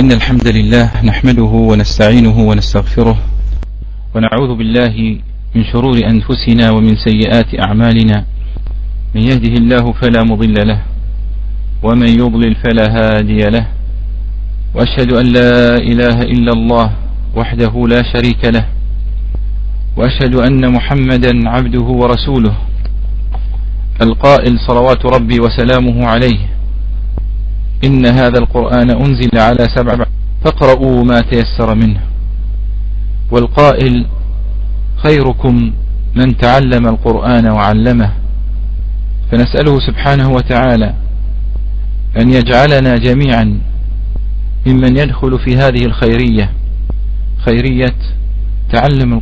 إن الحمد لله نحمده ونستعينه ونستغفره ونعوذ بالله من شرور أنفسنا ومن سيئات أعمالنا. من يهده الله فلا مضل له ومن يضلل فلا هادي له، وأشهد أن لا إله إلا الله وحده لا شريك له، وأشهد أن محمدا عبده ورسوله القائل صلوات ربي وسلامه عليه: إن هذا القرآن أنزل على 7 فاقرؤوا ما تيسر منه. والقائل: خيركم من تعلم القرآن وعلمه. فنسأله سبحانه وتعالى أن يجعلنا جميعا ممن يدخل في هذه الخيرية، خيرية تعلم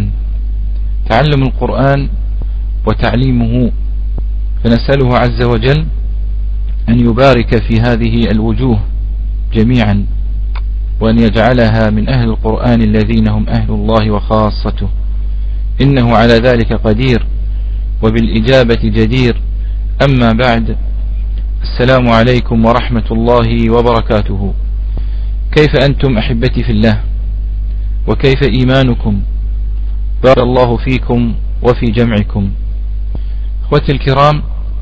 القرآن وتعليمه. فنسأله عز وجل أن يبارك في هذه الوجوه جميعا، وأن يجعلها من أهل القرآن الذين هم أهل الله وخاصته، إنه على ذلك قدير وبالإجابة جدير. أما بعد، السلام عليكم ورحمة الله وبركاته. كيف أنتم أحبتي في الله؟ وكيف إيمانكم؟ بارك الله فيكم وفي جمعكم. اخوتي الكرام،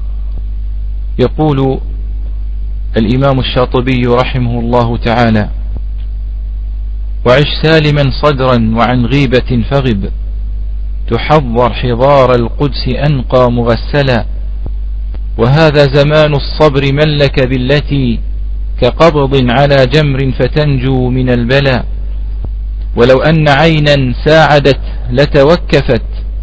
يقول الإمام الشاطبي رحمه الله تعالى: وعش سالما صدرا وعن غيبة فغب، تحضر حضار القدس أنقى مغسلا، وهذا زمان الصبر من لك بالتي كقبض على جمر فتنجو من البلاء، ولو أن عينا ساعدت لتوكفت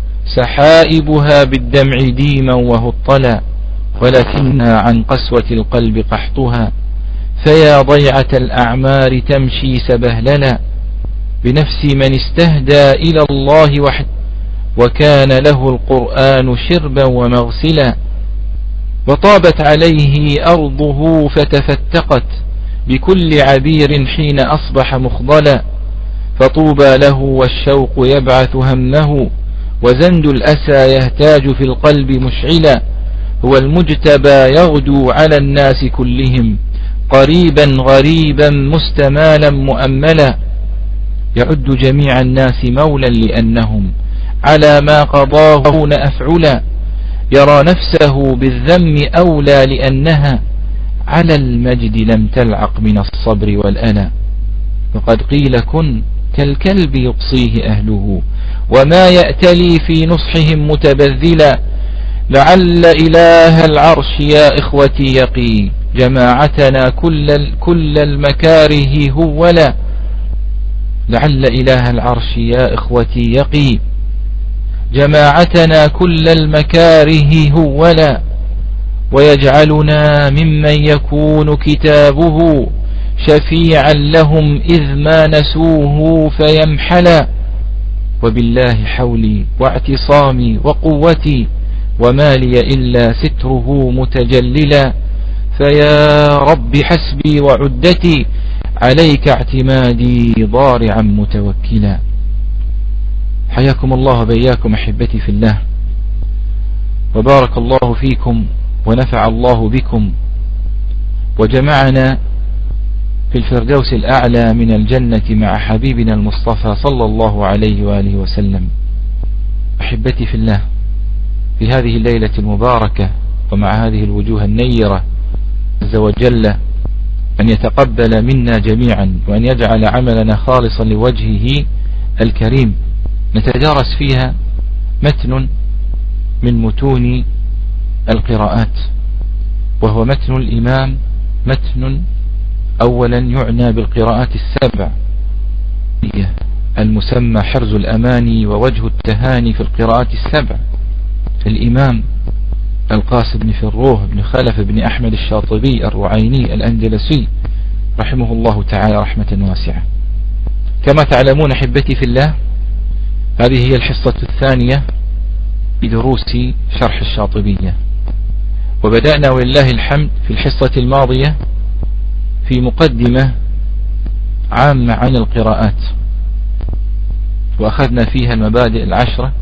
سحائبها بالدمع ديما وهطلا، ولكنها عن قسوة القلب قحطها، فيا ضيعة الأعمار تمشي سبهللا، بنفس من استهدى إلى الله وحده وكان له القرآن شربا ومغسلا، وطابت عليه أرضه فتفتقت بكل عبير حين أصبح مخضلا، فطوبى له والشوق يبعث همه، وزند الأسى يهتاج في القلب مشعلا، هو المجتبى يغدو على الناس كلهم قريبا غريبا مستمالا مؤملا، يعد جميع الناس مولا لأنهم على ما قضاه أفعلا، يرى نفسه بالذم أولى لأنها على المجد لم تلعق من الصبر والأنا، وقد قيل كن كالكلب يقصيه أهله، وما يأتلي في نصحهم متبذلا، لعل إله العرش يا إخوتي يقي جماعتنا كل المكاره هولا، لعل إله العرش يا إخوتي يقي جماعتنا كل المكاره هولا، ويجعلنا ممن يكون كتابه شفيعا لهم إذ ما نسوه فيمحلا، وبالله حولي واعتصامي وقوتي وما لي إلا ستره متجللا، فيا رب حسبي وعدتي عليك اعتمادي ضارعا متوكلا. حياكم الله بياكم أحبتي في الله، وبارك الله فيكم ونفع الله بكم، وجمعنا في الفردوس الأعلى من الجنة مع حبيبنا المصطفى صلى الله عليه وآله وسلم. أحبتي في الله، في هذه الليلة المباركة ومع هذه الوجوه النيرة، عز وجل أن يتقبل منا جميعا وأن يجعل عملنا خالصا لوجهه الكريم. نتدارس فيها متن من متون القراءات، وهو متن الإمام، متن أولا يعنى بالقراءات السبع المسمى حرز الأماني ووجه التهاني في القراءات السبع، الإمام القاسم بن فروه بن خلف بن أحمد الشاطبي الرعيني الأندلسي رحمه الله تعالى رحمة واسعة. كما تعلمون أحبتي في الله، هذه هي الحصة الثانية بدروس شرح الشاطبية، وبدأنا ولله الحمد في الحصة الماضية في مقدمة عامة عن القراءات، وأخذنا فيها المبادئ 10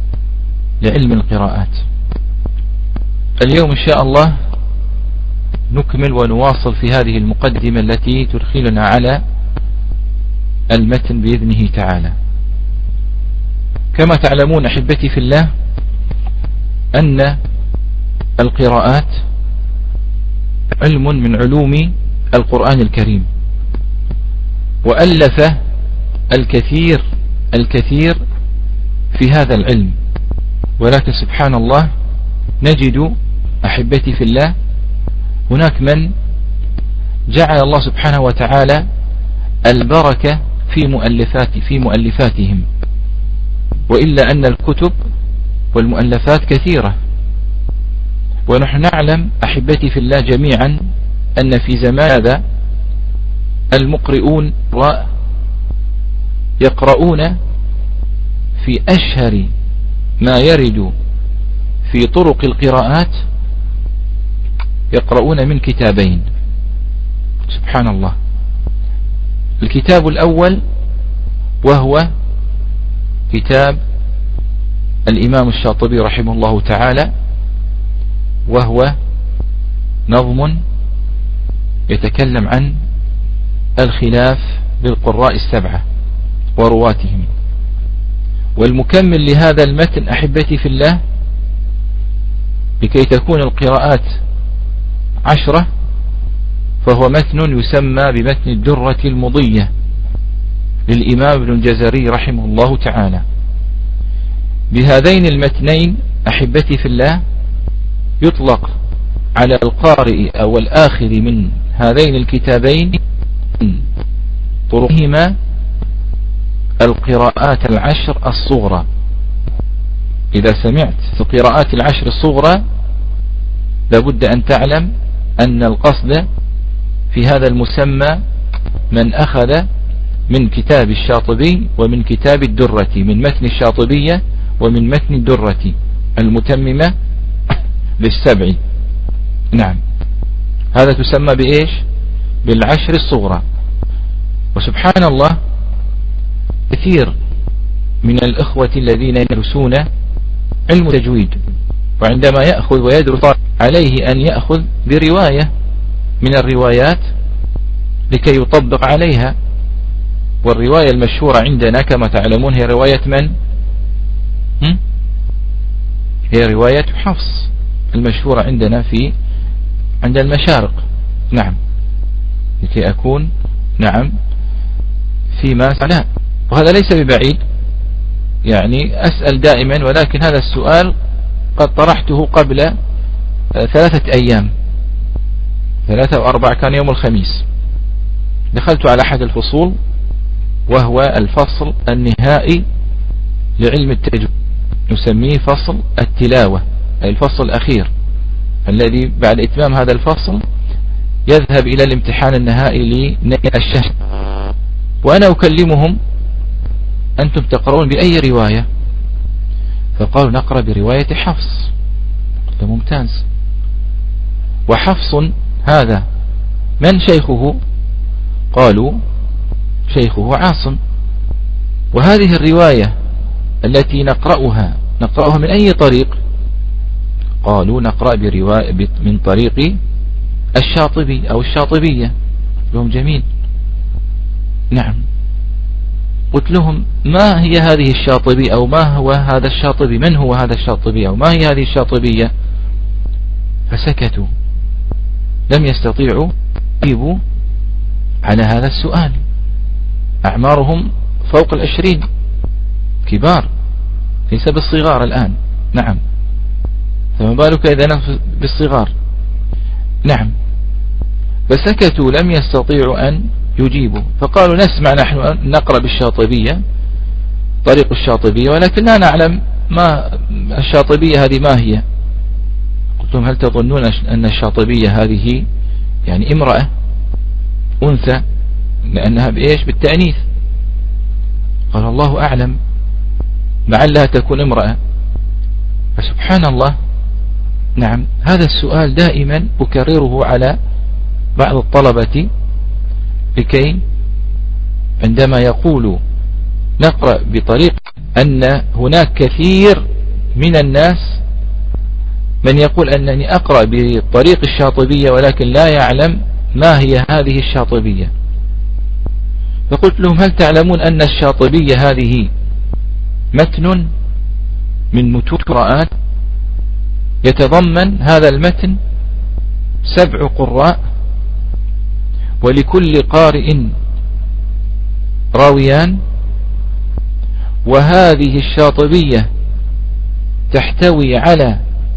لعلم القراءات. اليوم إن شاء الله نكمل ونواصل في هذه المقدمة التي تدخلنا على المتن بإذنه تعالى. كما تعلمون أحبتي في الله أن القراءات علم من علوم القرآن الكريم، وألف الكثير في هذا العلم، ولكن سبحان الله نجد أحبتي في الله هناك من جعل الله سبحانه وتعالى البركة في مؤلفاتهم، وإلا أن الكتب والمؤلفات كثيرة. ونحن نعلم أحبتي في الله جميعا أن في زمان هذا المقرؤون يقرؤون في أشهر ما يرد في طرق القراءات، يقرؤون من كتابين. سبحان الله. الكتاب الأول وهو كتاب الإمام الشاطبي رحمه الله تعالى، وهو نظم يتكلم عن الخلاف بالقراء السبعة ورواتهم. والمكمل لهذا المتن أحبتي في الله لكي تكون القراءات 10 فهو متن يسمى بمتن الدرة المضية للإمام ابن الجزري رحمه الله تعالى. بهذين المتنين أحبتي في الله يطلق على القارئ أو الآخذ من هذين الكتابين طرقهما القراءات 10 الصغرى. إذا سمعت في قراءات 10 الصغرى لابد أن تعلم أن القصد في هذا المسمى من أخذ من كتاب الشاطبي ومن كتاب الدرة، من متن الشاطبية ومن متن الدرة المتممة للسبع. نعم، هذا تسمى بإيش؟ بالعشر الصغرى. وسبحان الله كثير من الإخوة الذين يدرسون علم التجويد، وعندما يأخذ ويدرس عليه أن يأخذ برواية من الروايات لكي يطبق عليها. والرواية المشهورة عندنا كما تعلمون هي رواية من؟ هي رواية حفص المشهورة عندنا عند المشارق. نعم، لكي أكون نعم فيما لا. وهذا ليس ببعيد، يعني أسأل دائما، ولكن هذا السؤال قد طرحته قبل 3 أيام، 3 أو 4، كان يوم الخميس. دخلت على أحد الفصول وهو الفصل النهائي لعلم التجويد، نسميه فصل التلاوة، أي الفصل الأخير الذي بعد إتمام هذا الفصل يذهب إلى الامتحان النهائي لنهاية الشهر. وأنا أكلمهم: أنتم تقرؤون بأي رواية؟ فقالوا: نقرأ برواية حفص. قلت: ممتاز. وحفص هذا من شيخه؟ قالوا: شيخه عاصم. وهذه الرواية التي نقرأها من أي طريق؟ قالوا: نقرأ من طريق الشاطبي أو الشاطبية. لهم جميل. نعم. قلت لهم: ما هي هذه الشاطبي، أو ما هو هذا الشاطبي؟ من هو هذا الشاطبي، أو ما هي هذه الشاطبية؟ فسكتوا، لم يستطيعوا يجيبوا على هذا السؤال. أعمارهم فوق 20، كبار ليس بالصغار الآن. نعم، فما بالك إذا بالصغار. نعم. فسكتوا، لم يستطيعوا أن يجيبوا. فقالوا: نسمع نحن نقرأ بالشاطبية، طريق الشاطبية، ولكن لا نعلم ما الشاطبية هذه ما هي. قلت لهم: هل تظنون أن الشاطبية هذه يعني امرأة أنثى؟ لأنها بإيش؟ بالتأنيث. قال: الله أعلم، لعلها تكون امرأة. فسبحان الله. نعم، هذا السؤال دائما أكرره على بعض الطلبة، لكي عندما يقول نقرأ بطريق، أن هناك كثير من الناس من يقول أنني أقرأ بطريق الشاطبية ولكن لا يعلم ما هي هذه الشاطبية، فقلت لهم هل تعلمون أن الشاطبية هذه متن من متون القراءات، يتضمن هذا المتن 7 قراء، ولكل قارئ راويان، وهذه الشاطبية تحتوي على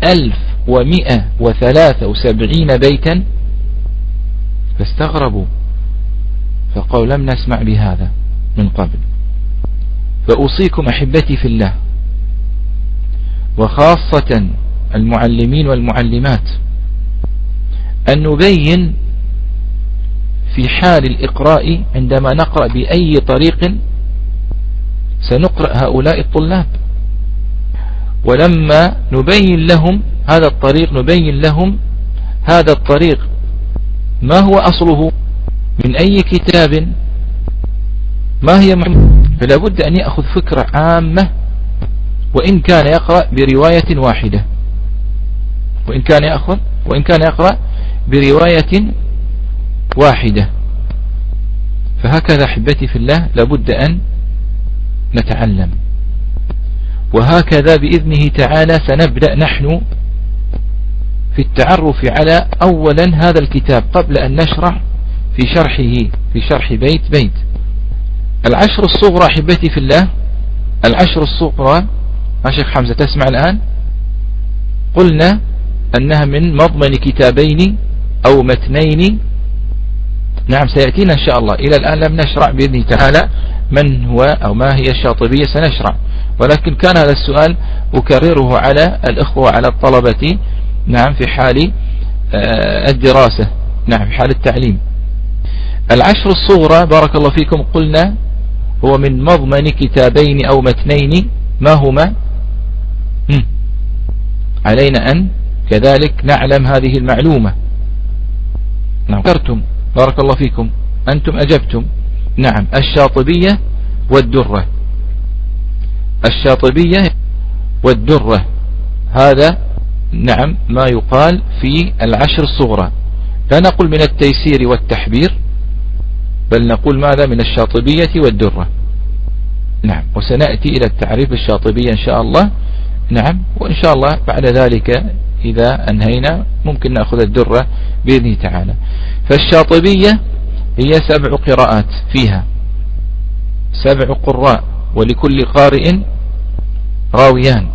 1173 بيتا. فاستغربوا فقالوا لم نسمع بهذا من قبل. فأوصيكم أحبتي في الله وخاصة المعلمين والمعلمات أن نبين في حال الإقراء عندما نقرأ بأي طريق سنقرأ هؤلاء الطلاب، ولما نبين لهم هذا الطريق نبين لهم هذا الطريق ما هو أصله من أي كتاب، ما هي فلا بد أن يأخذ فكرة عامة، وإن كان يقرأ برواية واحدة، وإن كان يقرأ برواية واحدة. فهكذا أحبتي في الله لابد أن نتعلم، وهكذا بإذنه تعالى سنبدأ نحن في التعرف على أولا هذا الكتاب قبل أن نشرع في شرح بيت بيت. العشر الصغرى أحبتي في الله، العشر الصغرى يا شيخ حمزة تسمع الآن؟ قلنا أنها من مضمن كتابين أو متنين. نعم سيأتينا إن شاء الله. إلى الآن لم نشرع بإذنه تعالى من هو أو ما هي الشاطبية، سنشرع، ولكن كان هذا السؤال أكرره على الإخوة وعلى الطلبة نعم في حال الدراسة، نعم في حال التعليم. العشر الصغرى بارك الله فيكم قلنا هو من مضمن كتابين أو متنين، ما هما؟ علينا أن كذلك نعلم هذه المعلومة. نعم ذكرتم بارك الله فيكم، أنتم أجبتم. نعم الشاطبية والدرة، الشاطبية والدرة هذا نعم ما يقال في العشر الصغرى. لا نقول من التيسير والتحبير، بل نقول ماذا؟ من الشاطبية والدرة. نعم وسنأتي إلى التعريف الشاطبية إن شاء الله. نعم وإن شاء الله بعد ذلك إذا أنهينا ممكن نأخذ الدرة بإذنه تعالى. فالشاطبية هي 7 قراءات، فيها 7 قراء، ولكل قارئ راويان،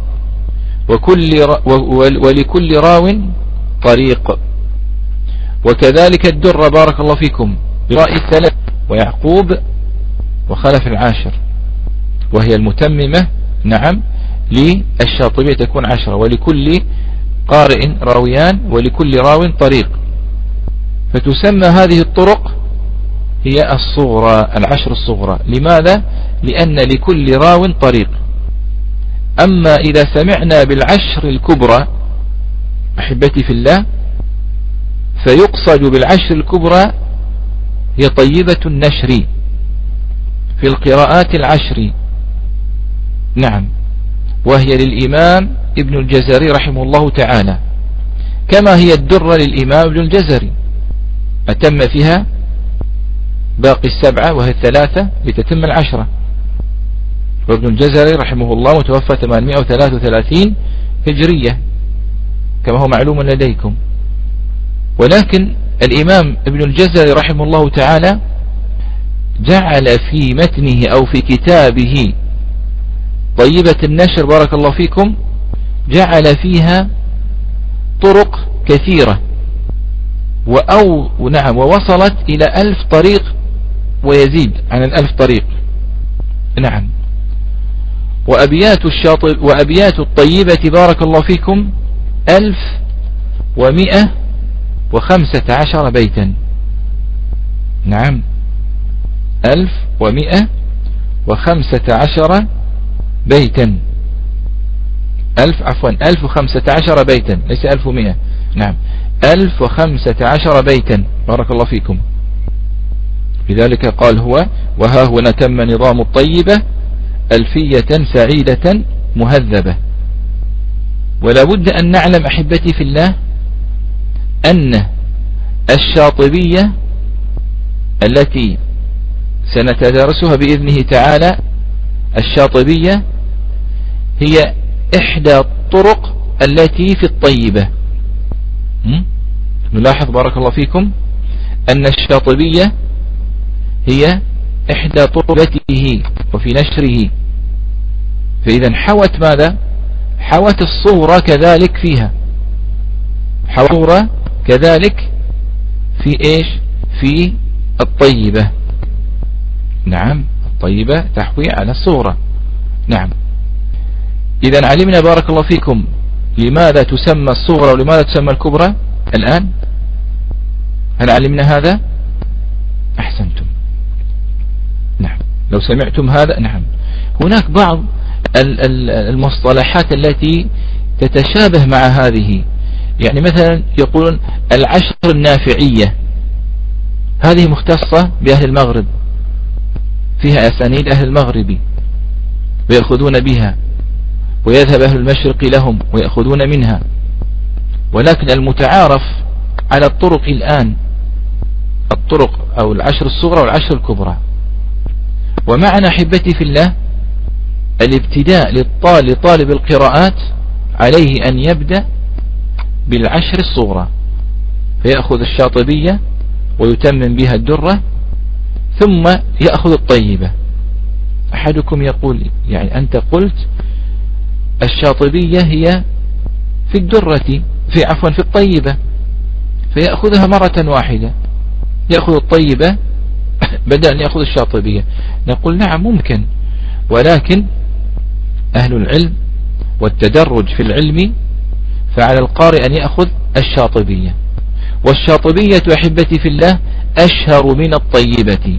ولكل راو طريق. وكذلك الدرة بارك الله فيكم برأي الثلاث ويعقوب وخلف العاشر، وهي المتممة نعم للشاطبية تكون 10، ولكل قارئ راويان ولكل راو طريق. فتسمى هذه الطرق هي الصغرى، العشر الصغرى. لماذا؟ لأن لكل راو طريق. أما إذا سمعنا بالعشر الكبرى أحبتي في الله، فيقصد بالعشر الكبرى هي طيبة النشر في القراءات العشر. نعم وهي للإمام ابن الجزري رحمه الله تعالى، كما هي الدرة للإمام ابن الجزري، أتم فيها باقي 7 وهي 3 لتتم 10. وابن الجزري رحمه الله متوفى 833 هجرية كما هو معلوم لديكم. ولكن الإمام ابن الجزري رحمه الله تعالى جعل في متنه أو في كتابه طيبة النشر بارك الله فيكم، جعل فيها طرق كثيرة، نعم ووصلت إلى 1000 طريق ويزيد عن 1000 طريق. نعم وأبيات الطيبة بارك الله فيكم 1115 بيتا. نعم 1115 بيتا، 1015 بيتا ليس 1100. نعم 1015 بيتا بارك الله فيكم. لذلك قال هو وها هنا تم نظام الطيبة ألفية سعيدة مهذبة. ولا بد أن نعلم أحبتي في الله أن الشاطبية التي سنتدارسها بإذنه تعالى، الشاطبية هي إحدى الطرق التي في الطيبة. نلاحظ بارك الله فيكم أن الشاطبية هي إحدى طرقته وفي نشره، فإذا حوت ماذا؟ حوت الصورة كذلك فيها، حوت الصورة كذلك في إيش؟ في الطيبة. نعم، الطيبة تحوي على الصورة. نعم. إذا علمنا بارك الله فيكم لماذا تسمى الصغرى ولماذا تسمى الكبرى الآن. هل علمنا هذا؟ أحسنتم. نعم، لو سمعتم هذا. نعم، هناك بعض المصطلحات التي تتشابه مع هذه، يعني مثلا يقولون العشر النافعية، هذه مختصة بأهل المغرب، فيها أسانيد أهل المغرب ويأخذون بها، ويذهب أهل المشرق لهم ويأخذون منها. ولكن المتعارف على الطرق الآن الطرق أو العشر الصغرى والعشر الكبرى. ومعنى أحبتي في الله الابتداء لطالب القراءات عليه أن يبدأ بالعشر الصغرى، فيأخذ الشاطبية ويتمم بها الدرة، ثم يأخذ الطيبة. أحدكم يقول يعني أنت قلت الشاطبية هي في الدرة، في الطيبة، فيأخذها مرة واحدة، يأخذ الطيبة بدل أن يأخذ الشاطبية. نقول نعم ممكن، ولكن أهل العلم والتدرج في العلم فعلى القارئ أن يأخذ الشاطبية، والشاطبية أحبتي في الله أشهر من الطيبة،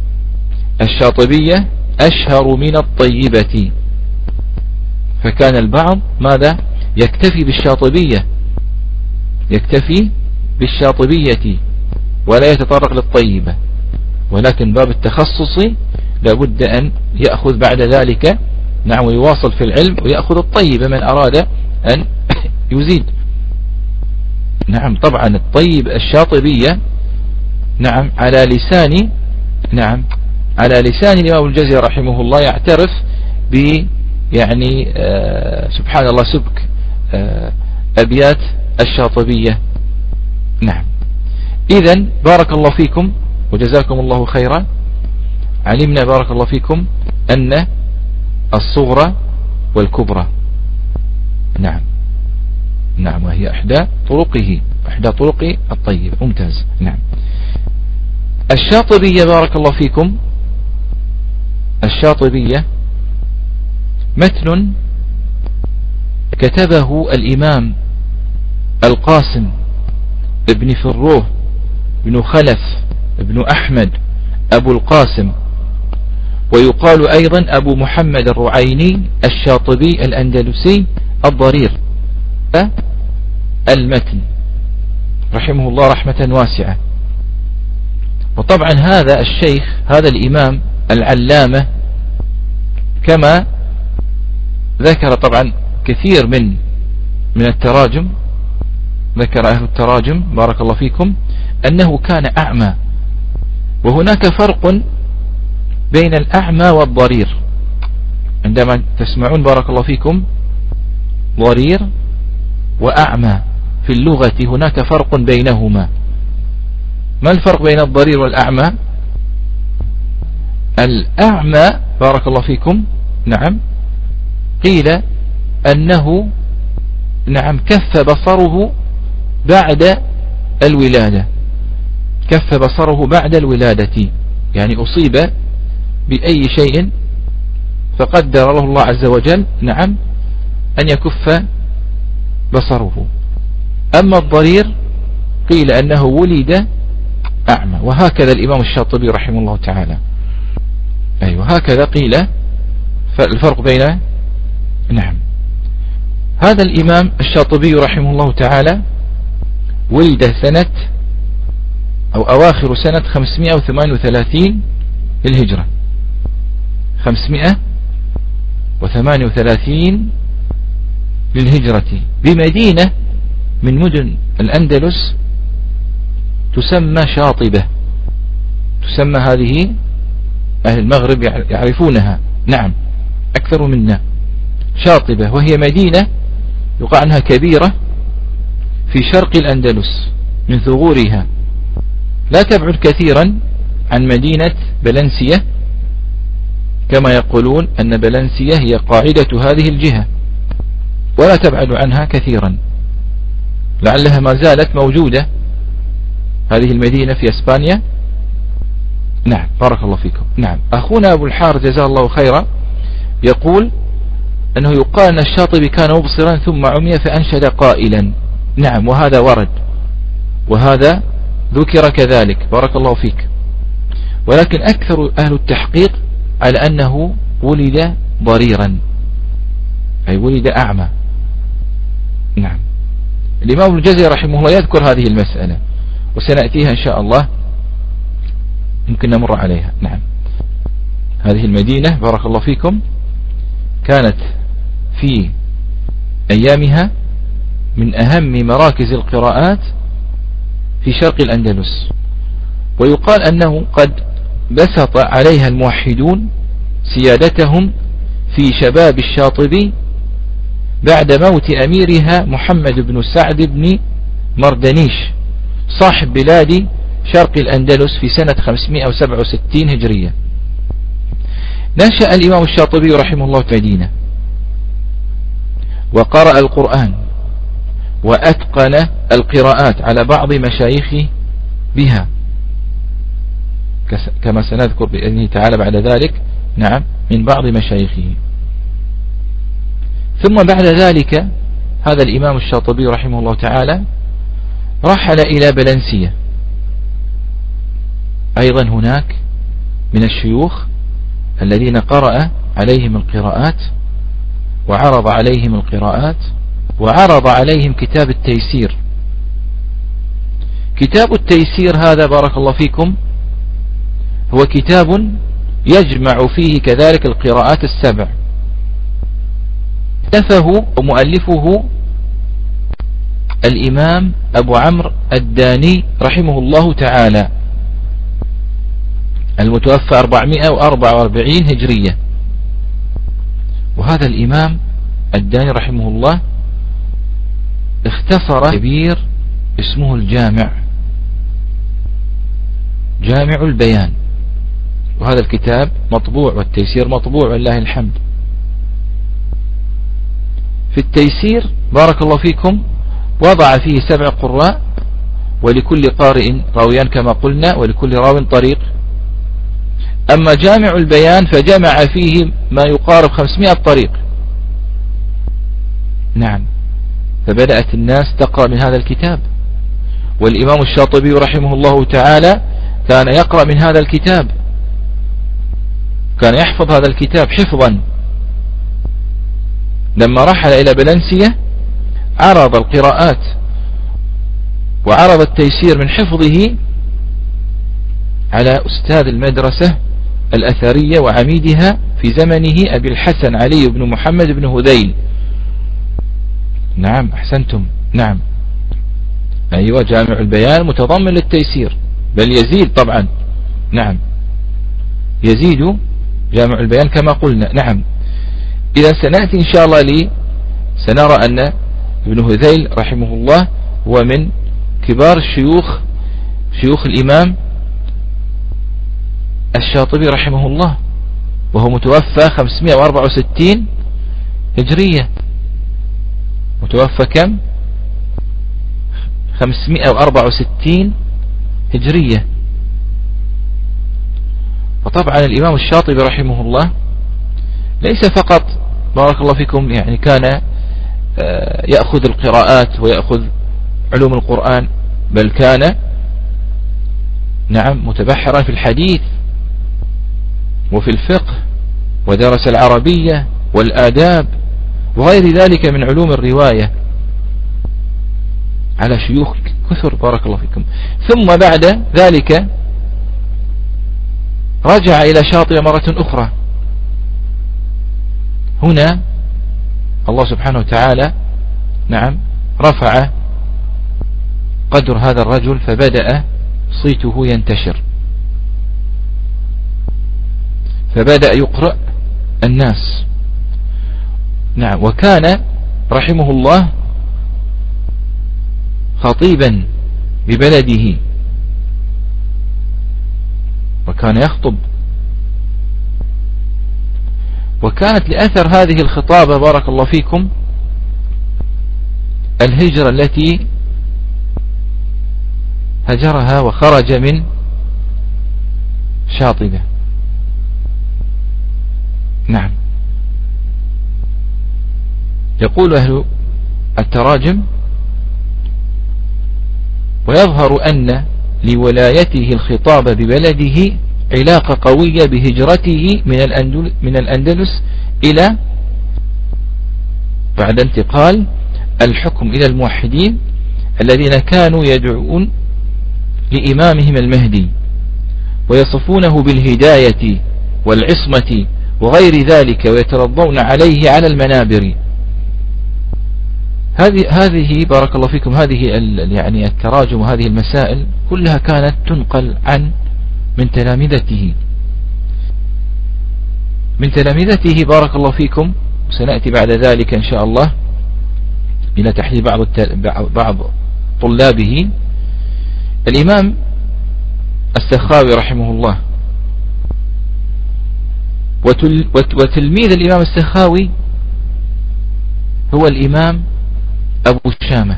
الشاطبية أشهر من الطيبة. فكان البعض ماذا؟ يكتفي بالشاطبية، يكتفي بالشاطبية ولا يتطرق للطيبة، ولكن باب التخصص لابد أن يأخذ بعد ذلك نعم ويواصل في العلم ويأخذ الطيبة من أراد أن يزيد. نعم طبعا الطيب الشاطبية نعم على لسان الإمام الجزري رحمه الله يعترف ب يعني سبحان الله سبك أبيات الشاطبية. نعم. إذن بارك الله فيكم وجزاكم الله خيرا، علمنا بارك الله فيكم أن الصغرى والكبرى نعم وهي إحدى طرق الطيب. ممتاز. نعم. الشاطبية بارك الله فيكم، الشاطبية متن كتبه الإمام القاسم ابن فروه بن خلف ابن أحمد أبو القاسم، ويقال أيضا أبو محمد الرعيني الشاطبي الأندلسي الضرير المتن رحمه الله رحمة واسعة. وطبعا هذا الشيخ هذا الإمام العلامة كما ذكر طبعا كثير من التراجم، ذكر أهل التراجم بارك الله فيكم أنه كان أعمى، وهناك فرق بين الأعمى والضرير. عندما تسمعون بارك الله فيكم ضرير وأعمى في اللغة هناك فرق بينهما. ما الفرق بين الضرير والأعمى؟ الأعمى بارك الله فيكم نعم قيل أنه نعم كف بصره بعد الولادة، كف بصره بعد الولادة، يعني أصيب بأي شيء فقدر له الله عز وجل نعم أن يكف بصره. أما الضرير قيل أنه ولد أعمى، وهكذا الإمام الشاطبي رحمه الله تعالى. أيوة هكذا قيل الفرق بين نعم. هذا الإمام الشاطبي رحمه الله تعالى ولد سنة أو أواخر سنة 538 للهجرة، 538 للهجرة بمدينة من مدن الأندلس تسمى شاطبة. تسمى هذه أهل المغرب يعرفونها، نعم، أكثر منا. شاطبة، وهي مدينة يقع عنها كبيرة في شرق الأندلس من ثغورها، لا تبعد كثيرا عن مدينة بلنسية، كما يقولون أن بلنسية هي قاعدة هذه الجهة، ولا تبعد عنها كثيرا، لعلها ما زالت موجودة هذه المدينة في إسبانيا. نعم، بارك الله فيكم. نعم، أخونا أبو الحار جزاه الله خيرا يقول أنه يقال أن الشاطبي كان مبصرا ثم عمي فأنشد قائلا. نعم، وهذا ورد، وهذا ذكر كذلك، بارك الله فيك. ولكن أكثر أهل التحقيق على أنه ولد ضريرا، أي ولد أعمى. نعم، الإمام الجزري رحمه الله يذكر هذه المسألة وسنأتيها إن شاء الله، يمكن نمر عليها. نعم، هذه المدينة بارك الله فيكم كانت في أيامها من أهم مراكز القراءات في شرق الأندلس، ويقال أنه قد بسط عليها الموحدون سيادتهم في شباب الشاطبي بعد موت أميرها محمد بن سعد بن مردنيش صاحب بلاد شرق الأندلس في سنة 567 هجرية. نشأ الإمام الشاطبي رحمه الله في مدينة، وقرأ القرآن وأتقن القراءات على بعض مشايخه بها، كما سنذكر بإذنه تعالى بعد ذلك. نعم، من بعض مشايخه. ثم بعد ذلك هذا الإمام الشاطبي رحمه الله تعالى رحل إلى بلنسية، أيضا هناك من الشيوخ الذين قرأ عليهم القراءات وعرض عليهم القراءات وعرض عليهم كتاب التيسير. كتاب التيسير هذا بارك الله فيكم هو كتاب يجمع فيه كذلك القراءات السبع، ألفه ومؤلفه الإمام أبو عمرو الداني رحمه الله تعالى، المتوفى 444 هجرية. وهذا الإمام الداني رحمه الله اختصر كبير اسمه الجامع، جامع البيان، وهذا الكتاب مطبوع والتيسير مطبوع ولله الحمد. في التيسير بارك الله فيكم وضع فيه 7 قراء، ولكل قارئ راويان كما قلنا، ولكل راو طريق. أما جامع البيان فجمع فيه ما يقارب 500 طريق. نعم، فبدأت الناس تقرأ من هذا الكتاب، والإمام الشاطبي رحمه الله تعالى كان يقرأ من هذا الكتاب، كان يحفظ هذا الكتاب حفظا. لما رحل إلى بلنسية عرض القراءات وعرض التيسير من حفظه على أستاذ المدرسة الأثرية وعميدها في زمنه أبي الحسن علي بن محمد بن هذيل. نعم، أحسنتم. نعم، أيوة، جامع البيان متضمن للتيسير، بل يزيد طبعا. نعم، يزيد جامع البيان كما قلنا. نعم، إذا سنأتي إن شاء الله سنرى أن ابن هذيل رحمه الله هو من كبار الشيوخ، شيوخ الإمام الشاطبي رحمه الله، وهو متوفى 564 هجرية. متوفى كم؟ 564 هجرية. وطبعا الإمام الشاطبي رحمه الله ليس فقط بارك الله فيكم يعني كان يأخذ القراءات ويأخذ علوم القرآن، بل كان نعم متبحرا في الحديث وفي الفقه، ودرس العربية والآداب وغير ذلك من علوم الرواية على شيوخ كثر بارك الله فيكم. ثم بعد ذلك رجع إلى شاطبة مرة أخرى. هنا الله سبحانه وتعالى نعم رفع قدر هذا الرجل فبدأ صيته ينتشر، فبدأ يقرأ الناس. نعم. وكان رحمه الله خطيبا ببلده، وكان يخطب، وكانت لأثر هذه الخطابة بارك الله فيكم الهجرة التي هجرها وخرج من شاطبة. نعم. يقول أهل التراجم: ويظهر أن لولايته الخطاب ببلده علاقة قوية بهجرته من الأندلس إلى بعد انتقال الحكم إلى الموحدين الذين كانوا يدعون لإمامهم المهدي ويصفونه بالهداية والعصمة وغير ذلك، ويترضون عليه على المنابر. هذه بارك الله فيكم هذه يعني التراجم وهذه المسائل كلها كانت تنقل من تلامذته بارك الله فيكم. سنأتي بعد ذلك إن شاء الله إلى تحليل بعض طلابه. الإمام السخاوي رحمه الله وتلميذ الإمام السخاوي هو الإمام أبو شامة،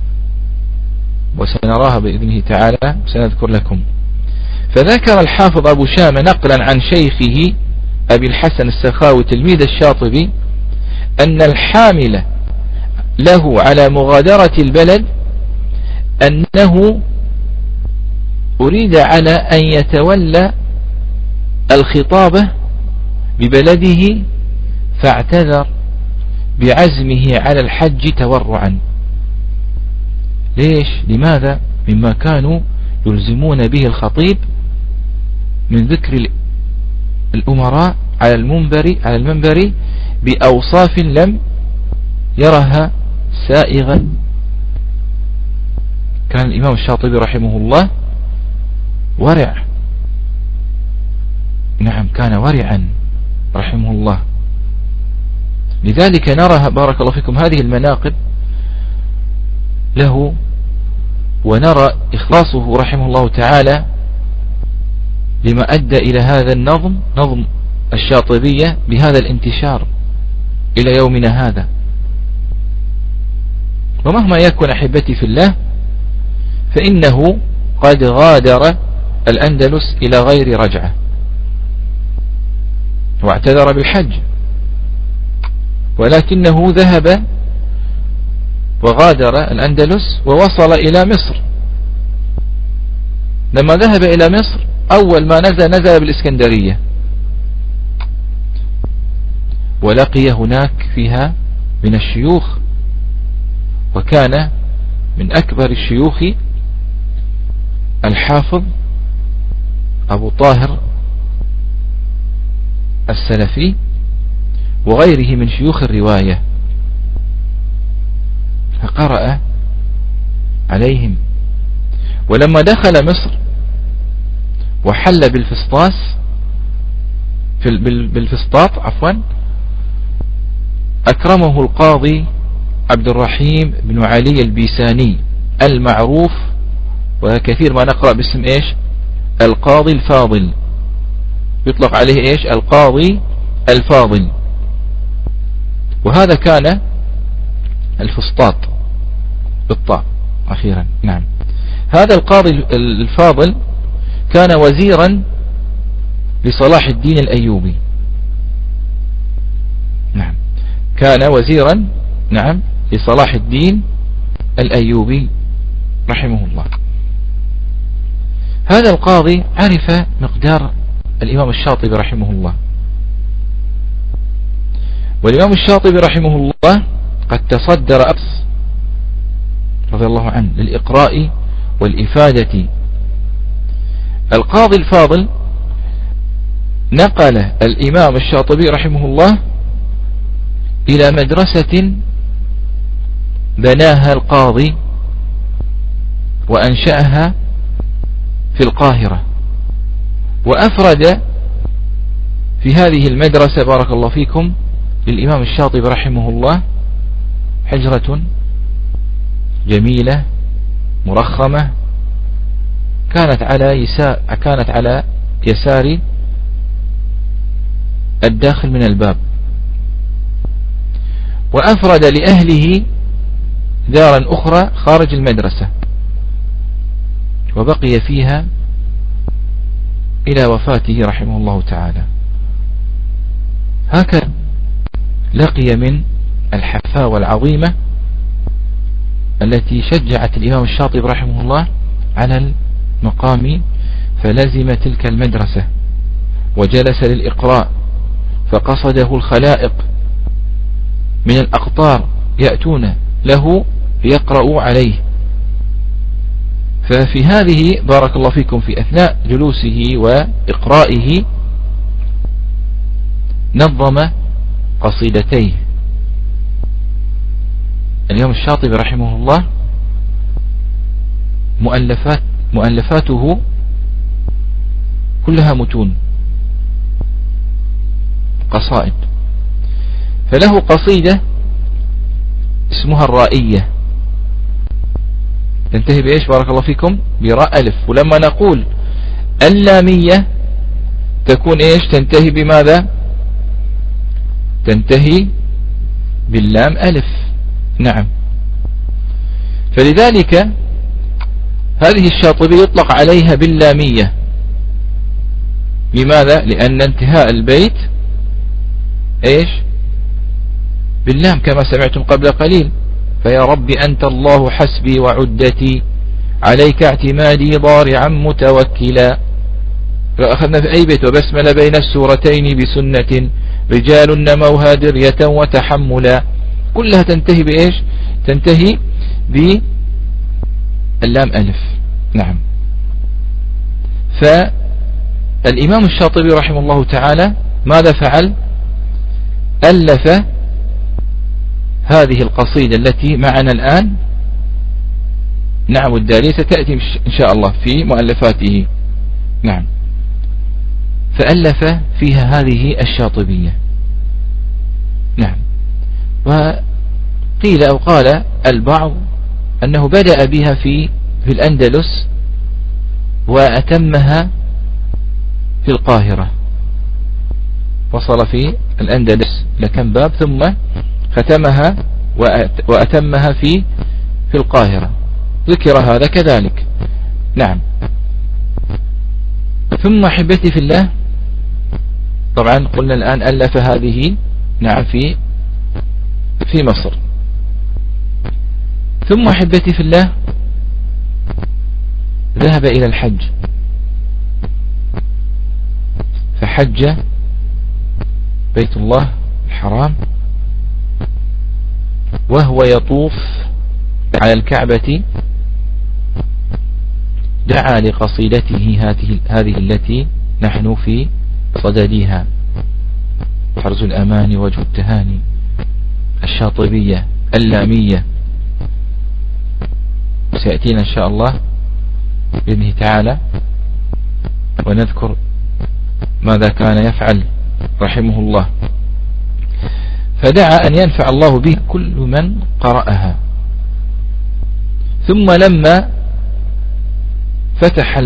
وسنراها بإذنه تعالى سنذكر لكم. فذكر الحافظ أبو شامة نقلا عن شيخه أبي الحسن السخاوي تلميذ الشاطبي أن الحامل له على مغادرة البلد أنه أريد على أن يتولى الخطابة ببلده، فاعتذر بعزمه على الحج تورعا. ليش؟ لماذا؟ مما كانوا يلزمون به الخطيب من ذكر الأمراء على المنبر بأوصاف لم يرها سائغا. كان الإمام الشاطبي رحمه الله ورع، نعم كان ورعا رحمه الله. لذلك نرى بارك الله فيكم هذه المناقب له، ونرى إخلاصه رحمه الله تعالى لما أدى إلى هذا النظم، نظم الشاطبية، بهذا الانتشار إلى يومنا هذا. ومهما يكن أحبتي في الله فإنه قد غادر الأندلس إلى غير رجعة واعتذر بالحج، ولكنه ذهب وغادر الأندلس ووصل إلى مصر. لما ذهب إلى مصر أول ما نزل بالإسكندرية، ولقي هناك فيها من الشيوخ، وكان من أكبر الشيوخ الحافظ أبو طاهر السلفي وغيره من شيوخ الرواية، فقرأ عليهم. ولما دخل مصر وحل بالفسطاط أكرمه القاضي عبد الرحيم بن علي البيساني المعروف، وكثير ما نقرأ باسم إيش؟ القاضي الفاضل، يطلق عليه إيش؟ القاضي الفاضل. وهذا كان الفسطاط بالطاء أخيرا. نعم. هذا القاضي الفاضل كان وزيرا لصلاح الدين الأيوبي. نعم، كان وزيرا نعم لصلاح الدين الأيوبي رحمه الله. هذا القاضي عرف مقدار الإمام الشاطبي رحمه الله، والإمام الشاطبي رحمه الله قد تصدر أبس رضي الله عنه للإقراء والإفادة. القاضي الفاضل نقل الإمام الشاطبي رحمه الله إلى مدرسة بناها القاضي وأنشأها في القاهرة، وأفرد في هذه المدرسة بارك الله فيكم للإمام الشاطبي رحمه الله حجرة جميلة مرخمة كانت على يسار الداخل من الباب، وأفرد لأهله دارا أخرى خارج المدرسة وبقي فيها إلى وفاته رحمه الله تعالى. هكذا لقي من الحفاوة العظيمة التي شجعت الإمام الشاطبي رحمه الله على المقام، فلزم تلك المدرسة وجلس للإقراء، فقصده الخلائق من الأقطار يأتون له ليقرأوا عليه. ففي هذه بارك الله فيكم في أثناء جلوسه وإقرائه نظم قصيدتيه. اليوم الشاطبي رحمه الله مؤلفاته كلها متون قصائد، فله قصيدة اسمها الرائية تنتهي بإيش بارك الله فيكم؟ براء ألف. ولما نقول اللامية تكون إيش؟ تنتهي بماذا؟ تنتهي باللام ألف. نعم. فلذلك هذه الشاطبية يطلق عليها باللامية. لماذا؟ لأن انتهاء البيت إيش؟ باللام كما سمعتم قبل قليل: فيا رب أنت الله حسبي وعدتي عليك اعتمادي ضارعا متوكلا. فأخذنا في أي بيت: وبسمل بين السورتين بسنة رجال نموها درية وتحملا. كلها تنتهي بإيش؟ تنتهي باللام ألف. نعم. فالإمام الشاطبي رحمه الله تعالى ماذا فعل؟ ألف هذه القصيدة التي معنا الآن. نعم، والدالية ستأتي إن شاء الله في مؤلفاته. نعم. فألف فيها هذه الشاطبية. نعم. وقيل أو قال البعض أنه بدأ بها في الأندلس وأتمها في القاهرة، وصل في الأندلس لكم باب ثم ختمها وأتمها في القاهرة، ذكر هذا كذلك. نعم. ثم أحبتي في الله، طبعا قلنا الآن ألف هذه نعم في مصر. ثم أحبتي في الله ذهب إلى الحج، فحج بيت الله الحرام وهو يطوف على الكعبة دعا لقصيدته هذه التي نحن في صددها: حرز الأمان وجه التهاني، الشاطبية اللامية. سيأتينا إن شاء الله بإذنه تعالى ونذكر ماذا كان يفعل رحمه الله. فدعا أن ينفع الله به كل من قرأها. ثم لما فتح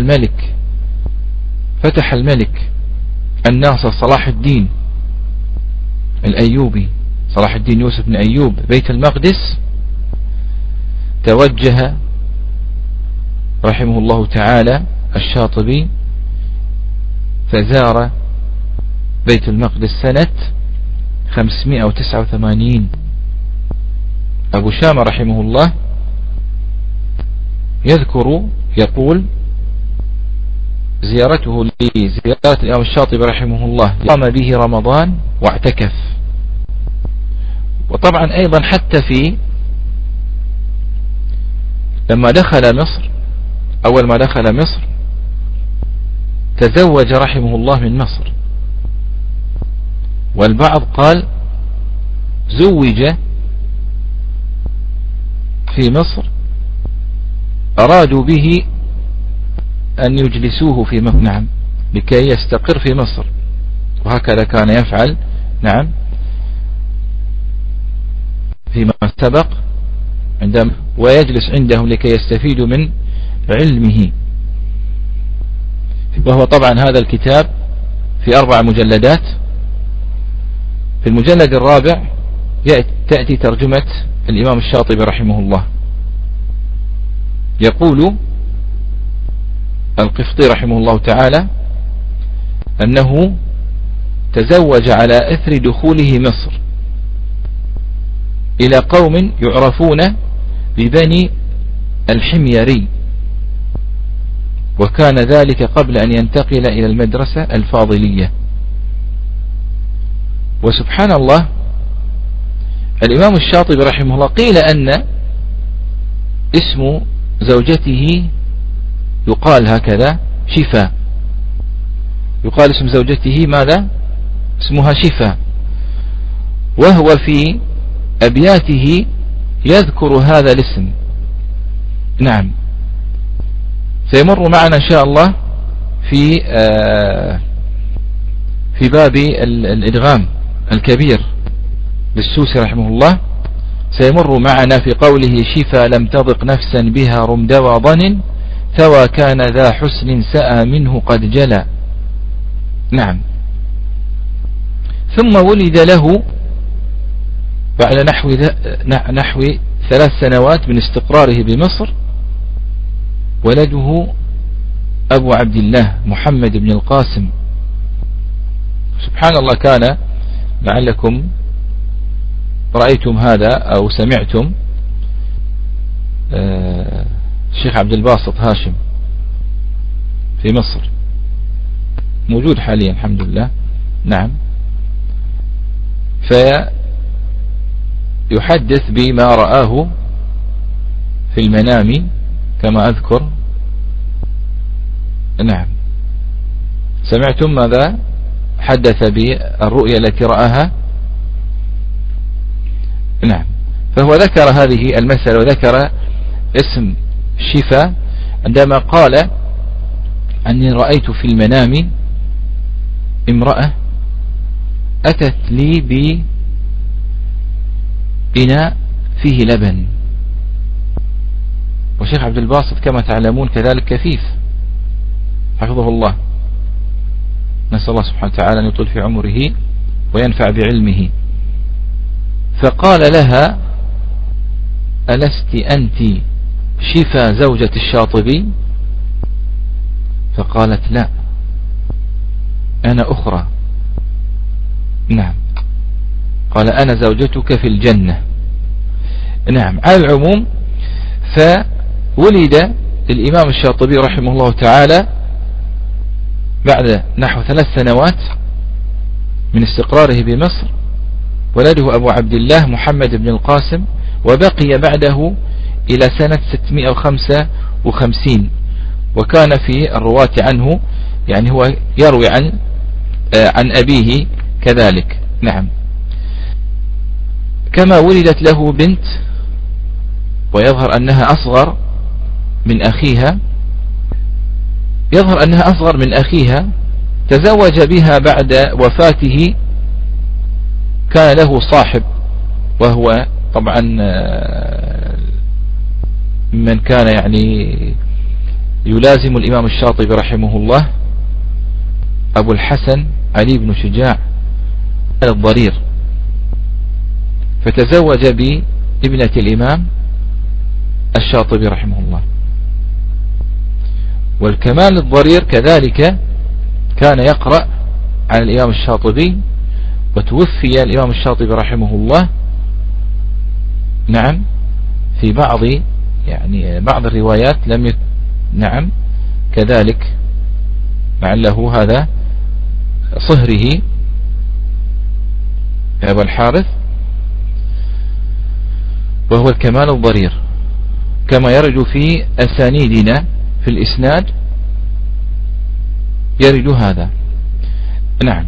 الملك الناصر صلاح الدين الأيوبي، صلاح الدين يوسف بن أيوب، بيت المقدس، توجه رحمه الله تعالى الشاطبي فزار بيت المقدس سنة 589. أبو شامة رحمه الله يقول: زيارته لزيارة الإمام الشاطبي رحمه الله قام به رمضان واعتكف. وطبعا أيضا حتى لما دخل مصر، أول ما دخل مصر تزوج رحمه الله من مصر، والبعض قال زوج في مصر أرادوا به أن يجلسوه في مصر، نعم، لكي يستقر في مصر، وهكذا كان يفعل، نعم، فيما سبق عندما ويجلس عندهم لكي يستفيدوا من علمه. وهو طبعا هذا الكتاب في 4 مجلدات. في المجلد الرابع تأتي ترجمة الإمام الشاطبي رحمه الله. يقول القفطي رحمه الله تعالى أنه تزوج على إثر دخوله مصر إلى قوم يعرفون ببني الحميري، وكان ذلك قبل أن ينتقل إلى المدرسة الفاضلية. وسبحان الله، الإمام الشاطبي رحمه الله قيل أن اسم زوجته يقال هكذا شفا، يقال اسم زوجته ماذا؟ اسمها شفا، وهو في أبياته يذكر هذا الاسم. نعم، سيمر معنا إن شاء الله في باب الإدغام الكبير للسوسي رحمه الله، سيمر معنا في قوله شفا لم تضق نفسا بها رمدوى ظن ثوى كان ذا حسن سأى منه قد جلى. نعم. ثم ولد له بعد نحو 3 سنوات من استقراره بمصر ولده أبو عبد الله محمد بن القاسم. سبحان الله، كان لعلكم رأيتم هذا أو سمعتم الشيخ عبد الباسط هاشم في مصر، موجود حاليا الحمد لله. نعم، فيحدث بما رآه في المنام كما أذكر. نعم، سمعتم ماذا حدث بالرؤيا التي رآها؟ نعم، فهو ذكر هذه المسألة وذكر اسم شفا عندما قال أني رأيت في المنام امرأة أتت لي بإناء فيه لبن. وشيخ عبد الباسط كما تعلمون كذلك كفيف حفظه الله، نسأل الله سبحانه وتعالى أن يطول في عمره وينفع بعلمه. فقال لها ألست أنت شفا زوجة الشاطبي؟ فقالت لا، أنا أخرى. نعم، قال أنا زوجتك في الجنة. نعم، على العموم، فولد الإمام الشاطبي رحمه الله تعالى بعد نحو 3 سنوات من استقراره بمصر، ولده أبو عبد الله محمد بن القاسم، وبقي بعده إلى سنة 655. وكان في الرواة عنه، يعني هو يروي عن أبيه كذلك. نعم، كما ولدت له بنت ويظهر أنها أصغر من أخيها، يظهر أنها أصغر من أخيها، تزوج بها بعد وفاته. كان له صاحب، وهو طبعا من كان يعني يلازم الإمام الشاطبي رحمه الله، أبو الحسن علي بن شجاع الضرير، فتزوج بابنة الإمام الشاطبي رحمه الله. والكمال الضرير كذلك كان يقرأ على الإمام الشاطبي، وتوفي الإمام الشاطبي رحمه الله، نعم، في بعض الروايات لم نعم كذلك، لعله هذا صهره أبو الحارث، وهو الكمال الضرير كما يرد في أسانيدنا في الإسناد، يرد هذا. نعم،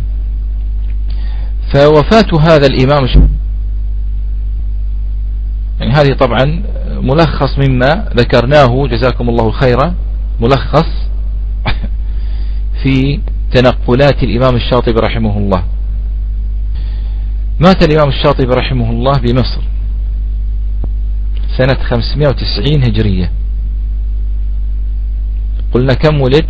فوفاة هذا الإمام، يعني هذه طبعا ملخص مما ذكرناه جزاكم الله خيرا، ملخص في تنقلات الإمام الشاطبي رحمه الله. مات الإمام الشاطبي رحمه الله بمصر سنة 590 هجرية. قلنا كم ولد؟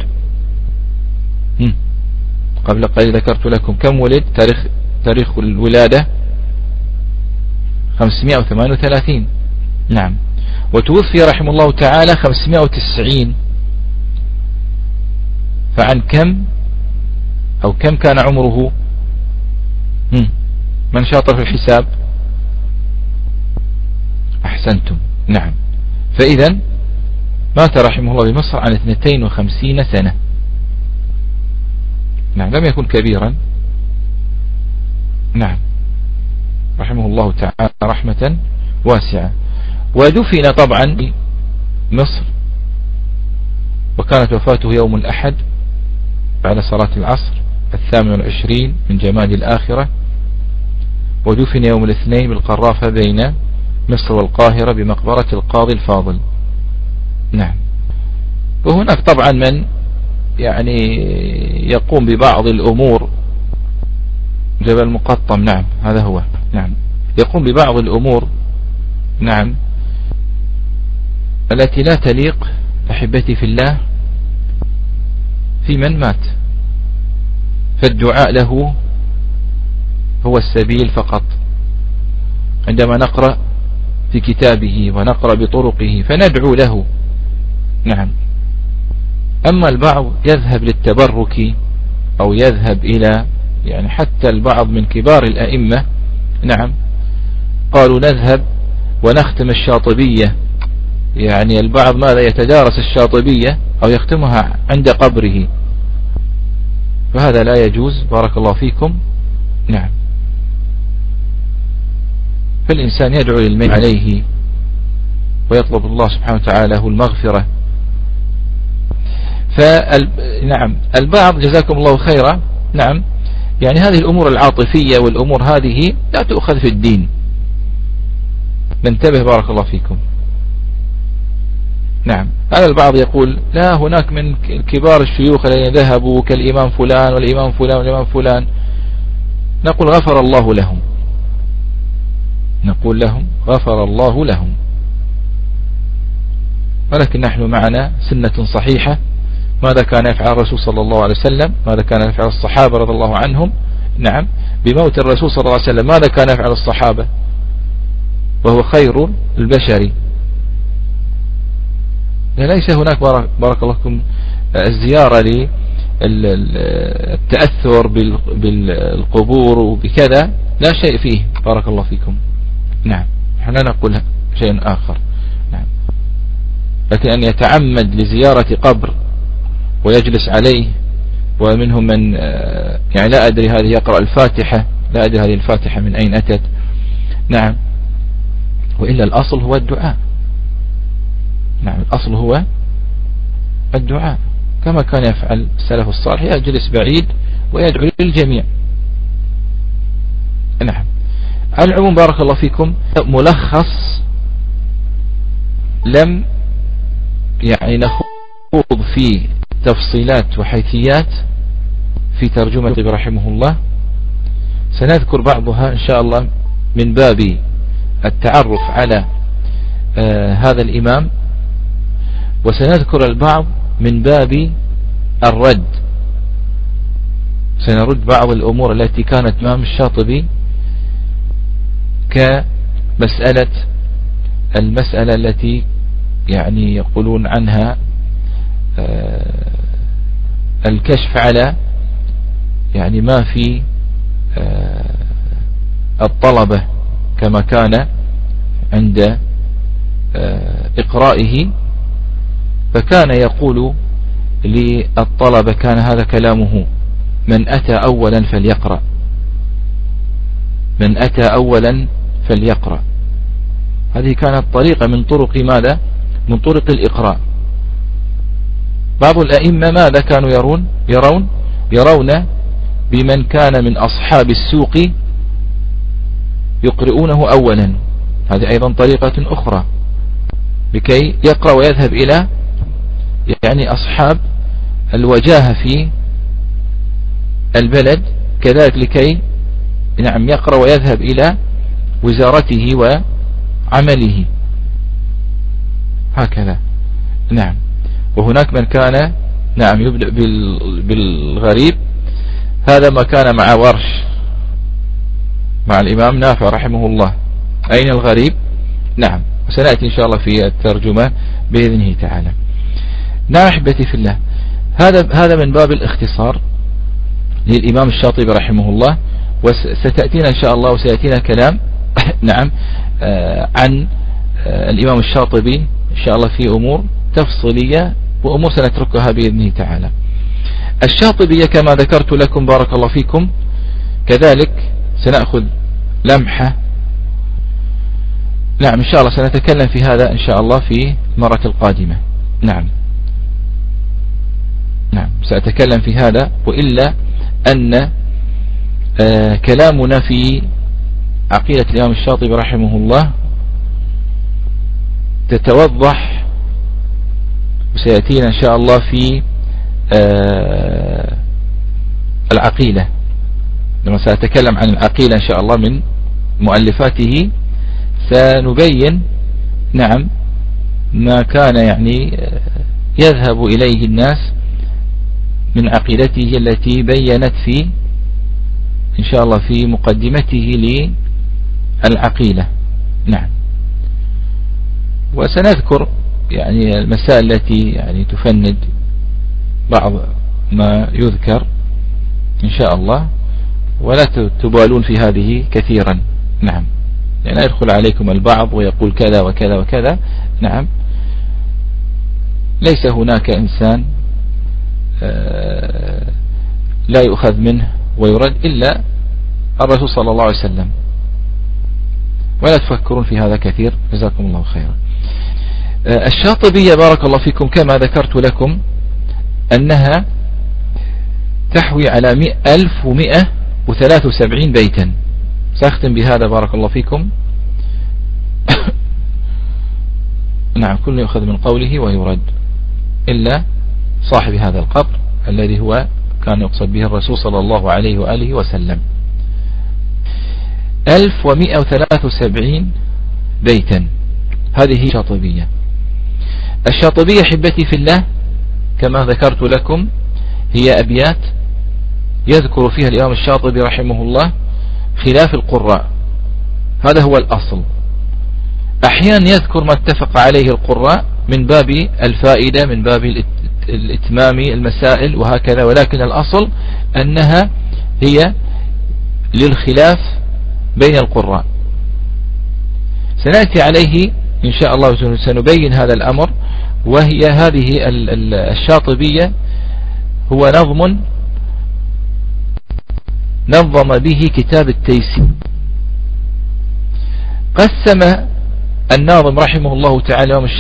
قبل قليل ذكرت لكم كم ولد، تاريخ الولادة 538. نعم. وتوفي رحمه الله تعالى 590. فعن كم أو كم كان عمره؟ من شاطر في الحساب؟ أحسنتم. نعم. فإذا مات رحمه الله بمصر عن 52 سنة. نعم، لم يكن كبيرا. نعم، رحمه الله تعالى رحمة واسعة. ودفن طبعا في مصر، وكانت وفاته يوم الأحد بعد صلاة العصر 28 من جماد الآخرة، ودفن يوم الاثنين بالقرافة بين مصر والقاهرة بمقبرة القاضي الفاضل. نعم. وهناك طبعا من يعني يقوم ببعض الأمور، جبل مقطم. نعم، هذا هو. نعم، يقوم ببعض الأمور. نعم، التي لا تليق أحبتي في الله في من مات، فالدعاء له هو السبيل فقط. عندما نقرأ في كتابه ونقرأ بطرقه فندعو له. نعم. أما البعض يذهب للتبرك أو يذهب إلى يعني حتى البعض من كبار الأئمة. نعم، قالوا نذهب ونختم الشاطبية. يعني البعض ماذا يتدارس الشاطبية أو يختمها عند قبره، فهذا لا يجوز. بارك الله فيكم. نعم، فالإنسان يدعو للميت عليه ويطلب الله سبحانه وتعالى له المغفرة. نعم، البعض جزاكم الله خيرا. نعم، يعني هذه الأمور العاطفية والأمور هذه لا تؤخذ في الدين. ننتبه بارك الله فيكم. نعم، هذا البعض يقول لا، هناك من كبار الشيوخ الذين ذهبوا كالإمام فلان والإمام فلان والإمام فلان. نقول غفر الله لهم، نقول لهم غفر الله لهم، ولكن نحن معنا سنة صحيحة. ماذا كان يفعل الرسول صلى الله عليه وسلم؟ ماذا كان يفعل الصحابة رضي الله عنهم؟ نعم، بموت الرسول صلى الله عليه وسلم ماذا كان يفعل الصحابة وهو خير البشر؟ ليس هناك بارك الله فيكم الزيارة للتأثر بالقبور وبكذا، لا شيء فيه بارك الله فيكم. نعم، لا نقول شيء آخر. نعم، لكن أن يتعمد لزيارة قبر ويجلس عليه، ومنهم من يعني لا أدري هذه يقرأ الفاتحة، لا أدري هذه الفاتحة من أين أتت. نعم، وإلا الأصل هو الدعاء. نعم، الأصل هو الدعاء كما كان يفعل السلف الصالح، يجلس بعيد ويدعو للجميع. نعم، على العموم بارك الله فيكم ملخص، لم يعني نخوض فيه تفصيلات وحيثيات في ترجمة رحمه الله. سنذكر بعضها إن شاء الله من باب التعرف على هذا الإمام، وسنذكر البعض من باب الرد. سنرد بعض الأمور التي كانت إمام الشاطبي المسألة التي يعني يقولون عنها الكشف على يعني ما في الطلبة، كما كان عند إقرائه، فكان يقول للطلبة، كان هذا كلامه: من أتى أولا فليقرأ، من أتى أولا فليقرأ. هذه كانت طريقة من طرق ماذا؟ من طرق الإقراء. بعض الأئمة ماذا كانوا يرون بمن كان من أصحاب السوق يقرؤونه أولا. هذه أيضا طريقة أخرى. لكي يقرأ ويذهب إلى يعني أصحاب الوجاهة في البلد، كذلك لكي نعم يقرأ ويذهب إلى وزارته وعمله هكذا. نعم. وهناك من كان نعم يبدأ بالغريب، هذا ما كان مع ورش مع الإمام نافع رحمه الله. أين الغريب؟ نعم، وسنأتي إن شاء الله في الترجمة بإذنه تعالى. نعم أحبتي في الله، هذا من باب الاختصار للإمام الشاطبي رحمه الله. وستأتينا إن شاء الله وسيأتينا كلام نعم عن الإمام الشاطبي إن شاء الله في أمور تفصيلية وأمور سنتركها بإذنه تعالى. الشاطبية كما ذكرت لكم بارك الله فيكم، كذلك سنأخذ لمحة. نعم إن شاء الله سنتكلم في هذا إن شاء الله في المرة القادمة. نعم سأتكلم في هذا، وإلا أن كلامنا في عقيدة الإمام الشاطبي رحمه الله تتوضح وسيأتينا إن شاء الله في العقيدة. لما سأتكلم عن العقيدة إن شاء الله من مؤلفاته سنبين نعم ما كان يعني يذهب إليه الناس من عقيدته التي بينت في إن شاء الله في مقدمته للعقيدة. نعم. وسنذكر يعني المسائل التي يعني تفند بعض ما يذكر إن شاء الله، ولا تبالون في هذه كثيرا. نعم، يعني يدخل عليكم البعض ويقول كذا وكذا وكذا. نعم، ليس هناك إنسان لا يؤخذ منه ويرد إلا الرسول صلى الله عليه وسلم، ولا تفكرون في هذا كثير. جزاكم الله خيرا. الشاطبية بارك الله فيكم كما ذكرت لكم أنها تحوي على 1173 بيتا. سأختم بهذا بارك الله فيكم. نعم، كل يؤخذ من قوله ويرد إلا صاحب هذا القبر الذي هو كان يقصد به الرسول صلى الله عليه وآله وسلم. 1173 بيتا، هذه الشاطبية. الشاطبية حبتي في الله كما ذكرت لكم هي أبيات يذكر فيها الإمام الشاطبي رحمه الله خلاف القراء، هذا هو الأصل. أحيانا يذكر ما اتفق عليه القراء من باب الفائدة، من باب الإتمام المسائل وهكذا، ولكن الأصل أنها هي للخلاف بين القراء. سنأتي عليه إن شاء الله، سنبين هذا الأمر. وهي هذه الشاطبية هو نظم به كتاب التيسير. قسم الناظم رحمه الله تعالى يوم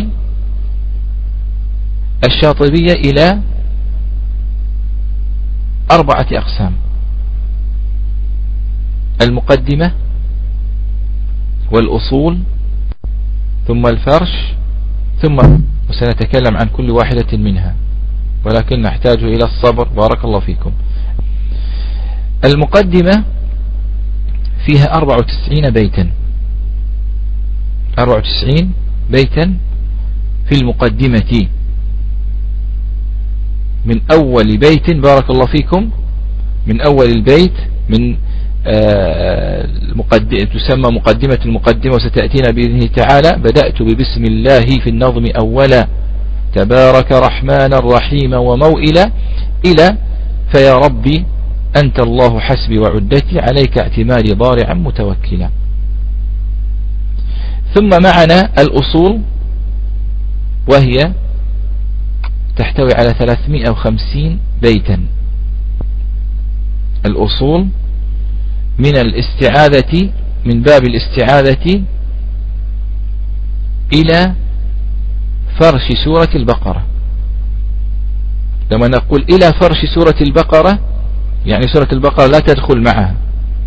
الشاطبية إلى 4 أقسام: المقدمة والأصول ثم الفرش وسنتكلم عن كل واحدة منها، ولكن نحتاج إلى الصبر بارك الله فيكم. المقدمة فيها 94 بيتا، 94 بيتا في المقدمة، من أول بيت بارك الله فيكم، من أول البيت من تسمى مقدمة المقدمة، وستأتينا بإذنه تعالى: بدأت ببسم الله في النظم أولا، تبارك رحمن الرحيم وموئلا، إلى فيا ربي أنت الله حسبي وعدتي، عليك اعتمادي ضارعا متوكلا. ثم معنا الأصول، وهي تحتوي على 350 بيتا. الأصول من الاستعاذة، من باب الاستعاذة إلى فرش سورة البقرة. لما نقول إلى فرش سورة البقرة يعني سورة البقرة لا تدخل معها.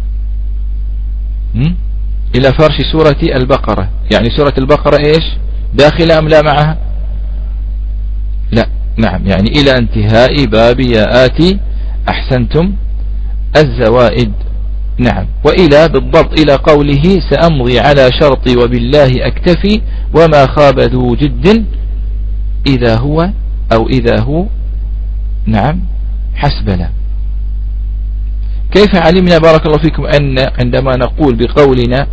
إلى فرش سورة البقرة يعني سورة البقرة إيش؟ داخلة أم لا معها؟ لا. نعم، يعني إلى انتهاء باب يا آتي أحسنتم الزوائد. نعم، وإلى بالضبط إلى قوله سأمضي على شرطي وبالله أكتفي وما خاب ذو جد إذا هو أو إذا هو نعم حسبنا. كيف علمنا بارك الله فيكم أن عندما نقول بقولنا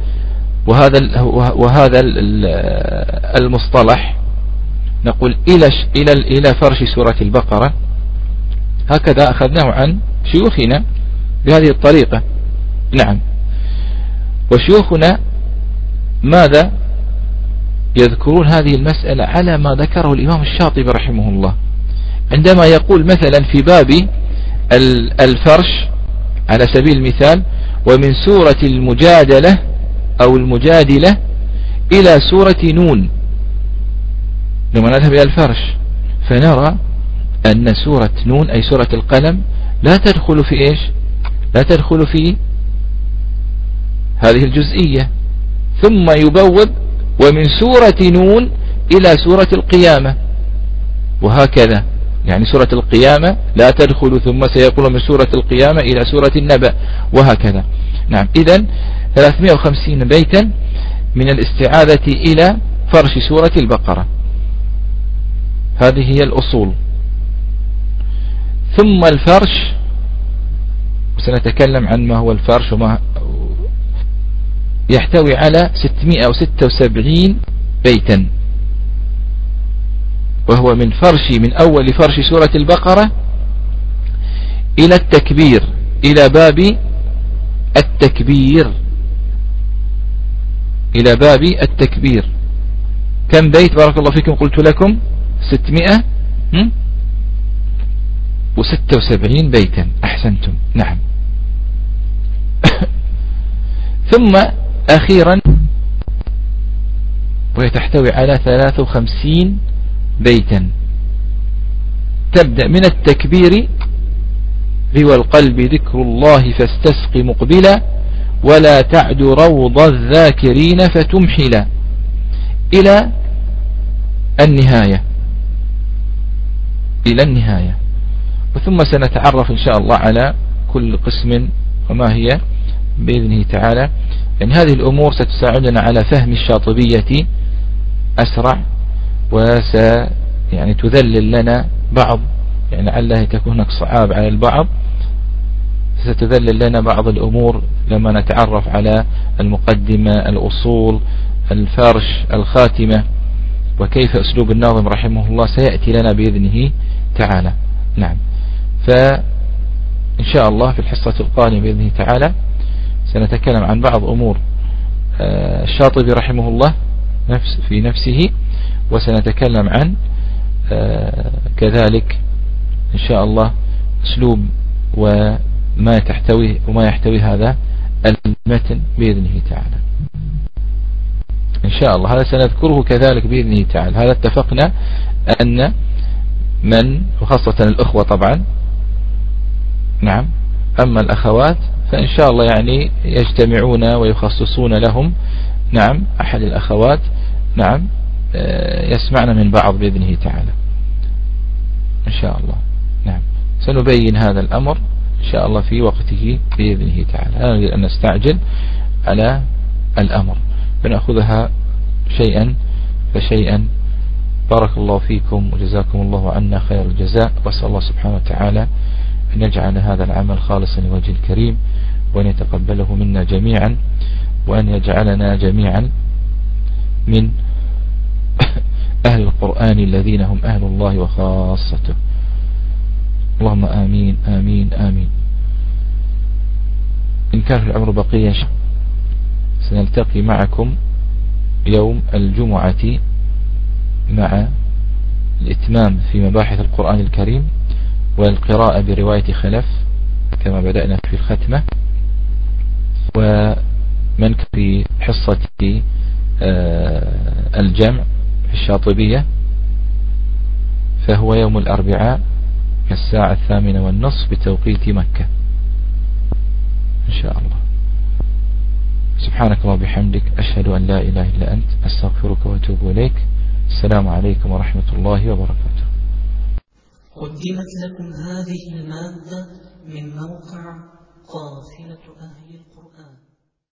وهذا المصطلح نقول إلى فرش سورة البقرة، هكذا أخذناه عن شيوخنا بهذه الطريقة. نعم، وشيوخنا ماذا يذكرون هذه المسألة على ما ذكره الإمام الشاطبي رحمه الله عندما يقول مثلا في باب الفرش على سبيل المثال ومن سورة المجادلة أو المجادلة إلى سورة نون. لما نذهب إلى الفرش فنرى أن سورة نون أي سورة القلم لا تدخل في إيش؟ لا تدخل في هذه الجزئية. ثم يبوب ومن سورة نون إلى سورة القيامة، وهكذا يعني سورة القيامة لا تدخل، ثم سيقول من سورة القيامة إلى سورة النبأ، وهكذا. نعم، إذن 350 بيتا من الاستعاذة إلى فرش سورة البقرة، هذه هي الأصول. ثم الفرش، وسنتكلم عن ما هو الفرش وما يحتوي على 676 بيتا، وهو من أول فرش سورة البقرة إلى التكبير، إلى باب التكبير، إلى باب التكبير. كم بيت بارك الله فيكم؟ قلت لكم 676 بيتا، أحسنتم. نعم. ثم أخيرا وهي تحتوي على 53 بيتا، تبدأ من التكبير ذو القلب ذكر الله فاستسق مقبلا ولا تعد روض الذاكرين فتمحلا إلى النهاية، إلى النهاية. وثم سنتعرف إن شاء الله على كل قسم وما هي بإذنه تعالى، يعني هذه الأمور ستساعدنا على فهم الشاطبية أسرع، يعني تذلل لنا بعض، يعني لعلها تكون هناك صعاب على البعض، ستذلل لنا بعض الأمور لما نتعرف على المقدمة، الأصول، الفرش، الخاتمة، وكيف أسلوب الناظم رحمه الله سيأتي لنا بإذنه تعالى. نعم، فإن شاء الله في الحصة القادمة بإذنه تعالى سنتكلم عن بعض أمور الشاطبي رحمه الله في نفسه، وسنتكلم عن كذلك إن شاء الله أسلوب وما يحتوي هذا المتن بإذنه تعالى إن شاء الله. هذا سنذكره كذلك بإذنه تعالى. هذا اتفقنا أن من، وخاصة الأخوة طبعا، نعم، أما الأخوات فإن شاء الله يعني يجتمعون ويخصصون لهم، نعم، أحد الأخوات، نعم، يسمعنا من بعض بإذنه تعالى إن شاء الله. نعم، سنبين هذا الأمر إن شاء الله في وقته بإذنه تعالى، لا نريد أن نستعجل على الأمر، فنأخذها شيئا فشيئا. بارك الله فيكم وجزاكم الله عنا خير الجزاء، وأسأل الله سبحانه وتعالى أن يجعل هذا العمل خالصا لوجه الكريم، وأن يتقبله منا جميعا، وأن يجعلنا جميعا من أهل القرآن الذين هم أهل الله وخاصته. اللهم آمين آمين آمين. إن كان في العمر بقية سنلتقي معكم يوم الجمعة مع الإتمام في مباحث القرآن الكريم والقراءة برواية خلف كما بدأنا في الختمة، ومن في حصة الجمع في الشاطبية فهو يوم الأربعاء الساعة 8:30 بتوقيت مكة إن شاء الله. سبحانك الله وبحمدك، أشهد أن لا إله إلا أنت، أستغفرك وأتوب إليك. السلام عليكم ورحمة الله وبركاته. قدمت لكم هذه المادة من موقع قافلة أهل